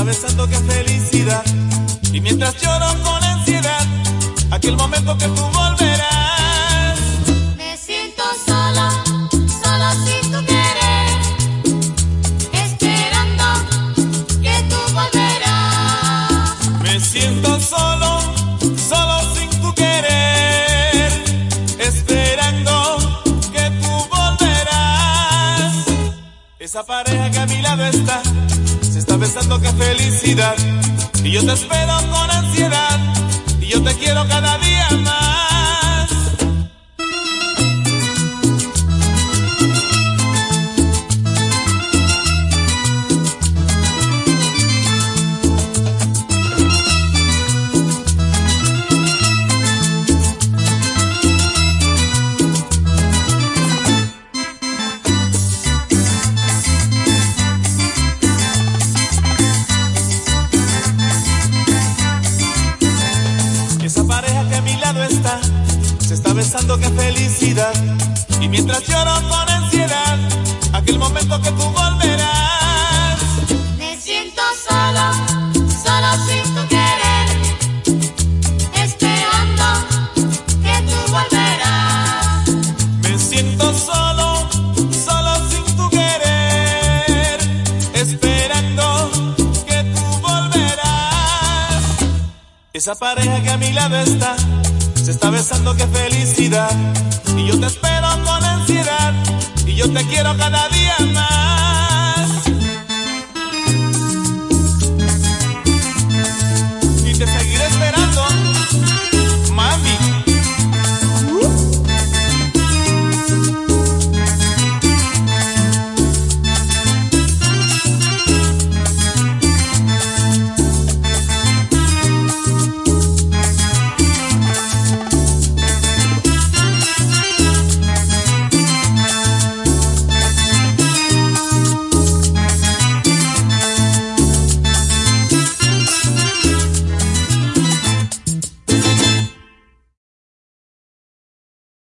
besando, qué felicidad. Y mientras lloro con ansiedad, aquel momento que tú volverás. Me siento solo, solo sin tu querer, esperando que tú volverás. Me siento solo, solo sin tu querer, esperando que tú volverás. Esa pareja que a mi lado está, se está besando, qué felicidad. Y yo te espero con ansiedad, y yo te quiero cada día más. Esa pareja que a mi lado está, se está besando, qué felicidad. Y mientras lloro con ansiedad, aquel momento que tú volverás. Me siento solo, solo sin tu querer, esperando que tú volverás. Me siento solo, solo sin tu querer, esperando que tú volverás. Esa pareja que a mi lado está, se está besando, qué felicidad. Y yo te espero con ansiedad, y yo te quiero cada día más.